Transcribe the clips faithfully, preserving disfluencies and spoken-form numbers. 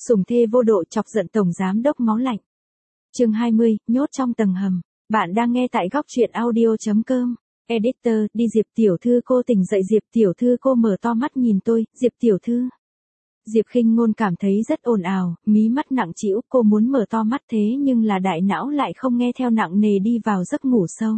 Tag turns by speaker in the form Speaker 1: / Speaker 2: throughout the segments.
Speaker 1: Sủng thê vô độ chọc giận tổng giám đốc máu lạnh. Chương hai mươi, nhốt trong tầng hầm. Bạn đang nghe tại góc truyện audio chấm com. Editor, đi Diệp tiểu thư cô tỉnh dậy. Diệp tiểu thư cô mở to mắt nhìn tôi. Diệp tiểu thư. Diệp Khinh Ngôn cảm thấy rất ồn ào, mí mắt nặng trĩu, cô muốn mở to mắt thế nhưng là đại não lại không nghe theo, nặng nề đi vào giấc ngủ sâu.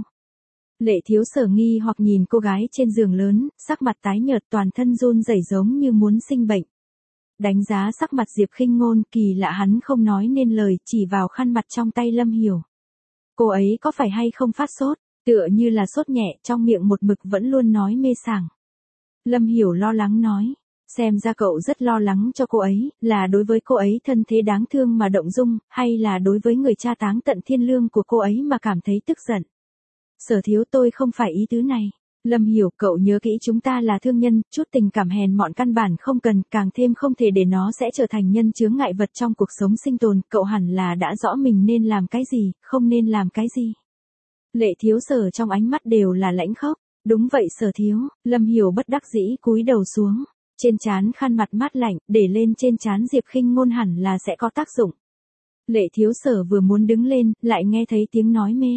Speaker 1: Lệ Thiếu Sở nghi hoặc nhìn cô gái trên giường lớn, sắc mặt tái nhợt, toàn thân run rẩy giống như muốn sinh bệnh. Đánh giá sắc mặt Diệp Khinh Ngôn, kỳ lạ hắn không nói nên lời, chỉ vào khăn mặt trong tay Lâm Hiểu. Cô ấy có phải hay không phát sốt, tựa như là sốt nhẹ, trong miệng một mực vẫn luôn nói mê sảng. Lâm Hiểu lo lắng nói, xem ra cậu rất lo lắng cho cô ấy, là đối với cô ấy thân thế đáng thương mà động dung, hay là đối với người cha táng tận thiên lương của cô ấy mà cảm thấy tức giận. Sở thiếu, tôi không phải ý tứ này. Lâm Hiểu, cậu nhớ kỹ chúng ta là thương nhân, chút tình cảm hèn mọn căn bản không cần, càng thêm không thể để nó sẽ trở thành nhân chướng ngại vật trong cuộc sống sinh tồn, cậu hẳn là đã rõ mình nên làm cái gì, không nên làm cái gì. Lệ Thiếu Sở trong ánh mắt đều là lãnh khốc. Đúng vậy Sở thiếu, Lâm Hiểu bất đắc dĩ cúi đầu xuống, trên trán khăn mặt mát lạnh, để lên trên trán Diệp Khinh Ngôn hẳn là sẽ có tác dụng. Lệ Thiếu Sở vừa muốn đứng lên, lại nghe thấy tiếng nói mê.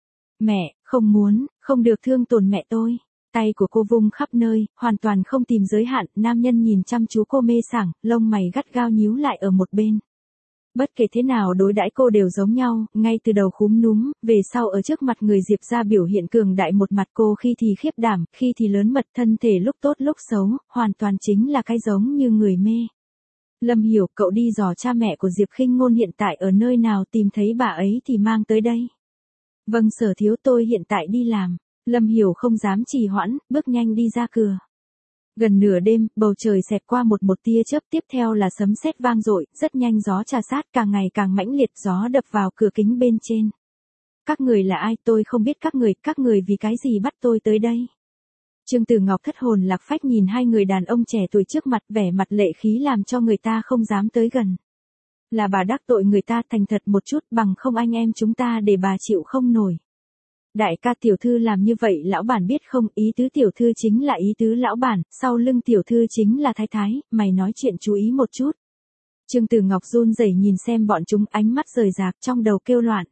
Speaker 1: Mẹ, không muốn, không được thương tổn mẹ tôi. Tay của cô vung khắp nơi, hoàn toàn không tìm giới hạn, nam nhân nhìn chăm chú cô mê sảng, lông mày gắt gao nhíu lại ở một bên. Bất kể thế nào đối đãi cô đều giống nhau, ngay từ đầu khúm núm, về sau ở trước mặt người Diệp ra biểu hiện cường đại một mặt, cô khi thì khiếp đảm, khi thì lớn mật, thân thể lúc tốt lúc xấu, hoàn toàn chính là cái giống như người mê. Lâm Hiểu, cậu đi dò cha mẹ của Diệp Khinh Ngôn hiện tại ở nơi nào, tìm thấy bà ấy thì mang tới đây. Vâng Sở thiếu, tôi hiện tại đi làm. Lâm Hiểu không dám trì hoãn, bước nhanh đi ra cửa. Gần nửa đêm, bầu trời xẹt qua một một tia chớp, tiếp theo là sấm sét vang dội, rất nhanh gió trà sát càng ngày càng mãnh liệt, gió đập vào cửa kính bên trên. Các người là ai, tôi không biết các người, các người vì cái gì bắt tôi tới đây. Trương Tử Ngọc thất hồn lạc phách nhìn hai người đàn ông trẻ tuổi trước mặt, vẻ mặt lệ khí làm cho người ta không dám tới gần. Là bà đắc tội người ta, thành thật một chút, bằng không anh em chúng ta để bà chịu không nổi. Đại ca, tiểu thư làm như vậy lão bản biết không, ý tứ tiểu thư chính là ý tứ lão bản, sau lưng tiểu thư chính là thái thái, mày nói chuyện chú ý một chút. Trương Tử Ngọc run rẩy nhìn xem bọn chúng, ánh mắt rời rạc, trong đầu kêu loạn.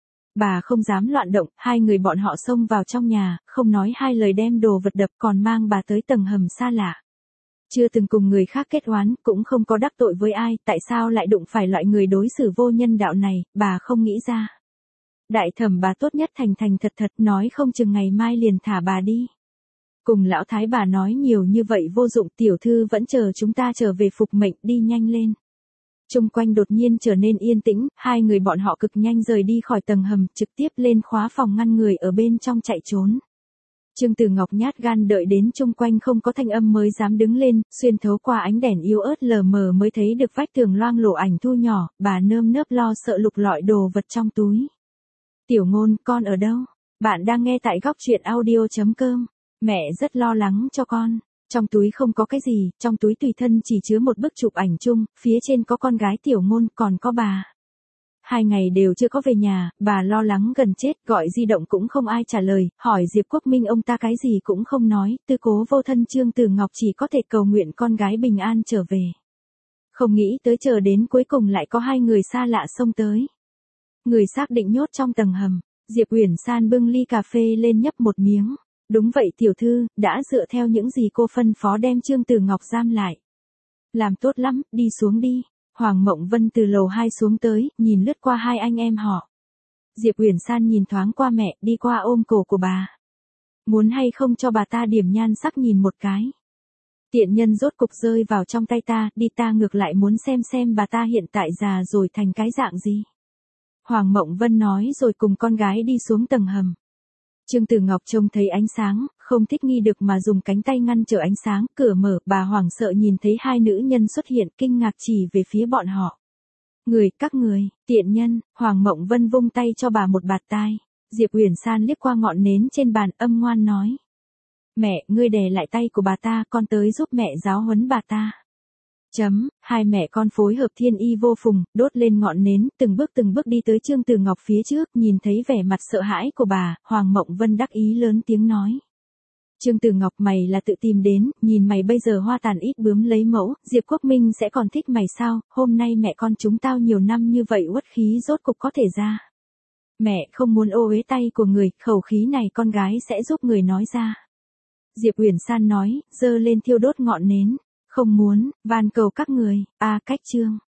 Speaker 1: Bà không dám loạn động, hai người bọn họ xông vào trong nhà, không nói hai lời đem đồ vật đập, còn mang bà tới tầng hầm xa lạ. Chưa từng cùng người khác kết oán, cũng không có đắc tội với ai, tại sao lại đụng phải loại người đối xử vô nhân đạo này, bà không nghĩ ra. Đại thẩm, bà tốt nhất thành thành thật thật, nói không chừng ngày mai liền thả bà đi. Cùng lão thái bà nói nhiều như vậy vô dụng, tiểu thư vẫn chờ chúng ta trở về phục mệnh, đi nhanh lên. Trung quanh đột nhiên trở nên yên tĩnh, hai người bọn họ cực nhanh rời đi khỏi tầng hầm, trực tiếp lên khóa phòng ngăn người ở bên trong chạy trốn. Trương Tử Ngọc nhát gan đợi đến chung quanh không có thanh âm mới dám đứng lên, xuyên thấu qua ánh đèn yếu ớt lờ mờ mới thấy được vách tường loang lổ ảnh thu nhỏ, bà nơm nớp lo sợ lục lọi đồ vật trong túi. Tiểu Ngôn, con ở đâu? Bạn đang nghe tại góc truyện audio chấm com. Mẹ rất lo lắng cho con. Trong túi không có cái gì, trong túi tùy thân chỉ chứa một bức chụp ảnh chung, phía trên có con gái Tiểu Ngôn, còn có bà. Hai ngày đều chưa có về nhà, bà lo lắng gần chết, gọi di động cũng không ai trả lời, hỏi Diệp Quốc Minh ông ta cái gì cũng không nói, tư cố vô thân Trương Tử Ngọc chỉ có thể cầu nguyện con gái bình an trở về. Không nghĩ tới chờ đến cuối cùng lại có hai người xa lạ xông tới. Người xác định nhốt trong tầng hầm, Diệp Uyển San bưng ly cà phê lên nhấp một miếng. Đúng vậy tiểu thư, đã dựa theo những gì cô phân phó đem Trương Tử Ngọc giam lại. Làm tốt lắm, đi xuống đi. Hoàng Mộng Vân từ lầu hai xuống tới, nhìn lướt qua hai anh em họ. Diệp Uyển San nhìn thoáng qua mẹ, đi qua ôm cổ của bà. Muốn hay không cho bà ta điểm nhan sắc nhìn một cái. Tiện nhân rốt cục rơi vào trong tay ta, đi, ta ngược lại muốn xem xem bà ta hiện tại già rồi thành cái dạng gì. Hoàng Mộng Vân nói rồi cùng con gái đi xuống tầng hầm. Trương Tử Ngọc trông thấy ánh sáng, không thích nghi được mà dùng cánh tay ngăn trở ánh sáng, cửa mở, bà hoảng sợ nhìn thấy hai nữ nhân xuất hiện, kinh ngạc chỉ về phía bọn họ. Người, các người, tiện nhân, Hoàng Mộng Vân vung tay cho bà một bạt tai. Diệp Uyển San liếc qua ngọn nến trên bàn, âm ngoan nói. Mẹ, ngươi đè lại tay của bà ta, con tới giúp mẹ giáo huấn bà ta. Chấm, hai mẹ con phối hợp thiên y vô phùng, đốt lên ngọn nến, từng bước từng bước đi tới Trương Tử Ngọc phía trước, nhìn thấy vẻ mặt sợ hãi của bà, Hoàng Mộng Vân đắc ý lớn tiếng nói. Trương Tử Ngọc, mày là tự tìm đến, nhìn mày bây giờ hoa tàn ít bướm lấy mẫu, Diệp Quốc Minh sẽ còn thích mày sao, hôm nay mẹ con chúng tao nhiều năm như vậy uất khí rốt cục có thể ra. Mẹ không muốn ô uế tay của người, khẩu khí này con gái sẽ giúp người nói ra. Diệp Uyển San nói, giơ lên thiêu đốt ngọn nến, không muốn, van cầu các người, a cách Trương.